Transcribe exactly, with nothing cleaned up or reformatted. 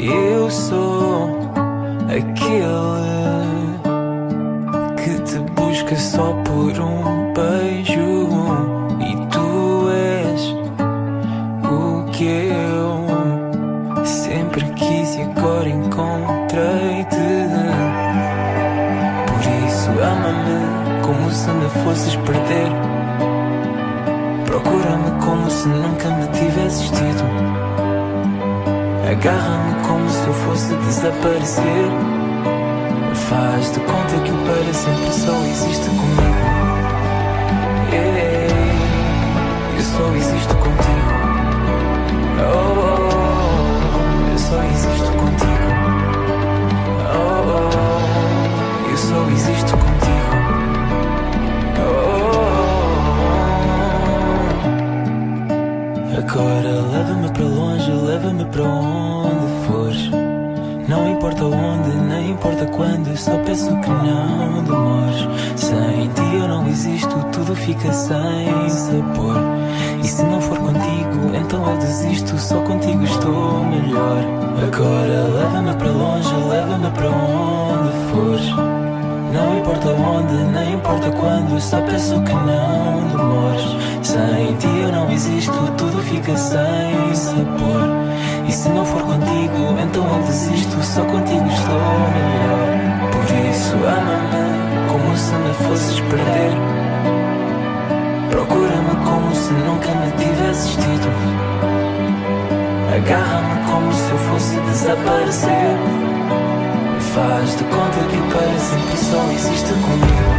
Eu sou aquele que te busca só por um beijo, e tu és o que eu sempre quis e agora encontrei-te. Por isso ama-me como se me fosses perder, procura-me como se nunca me tivesses tido, agarra-me como se eu fosse desaparecer, faz de conta que o para sempre só existe comigo. Yeah, eu só existo contigo. Oh, oh, eu só existo contigo. Oh, oh, eu só existo contigo. Oh, agora leva-me para longe, leva-me para onde fores. Não importa onde, nem importa quando, eu só peço que não demores. Sem ti eu não existo, tudo fica sem sabor. E se não for contigo, então eu desisto, só contigo estou melhor. Agora leva-me para longe, leva-me para onde fores. Não importa onde, nem importa quando, eu só peço que não demores. Sem ti eu não existo, tudo fica sem sabor. E se não for contigo, então eu desisto, só contigo estou melhor. Por isso ama-me como se me fosses perder, procura-me como se nunca me tivesses tido, agarra-me como se eu fosse desaparecer, faz de conta que o para sempre só existe comigo.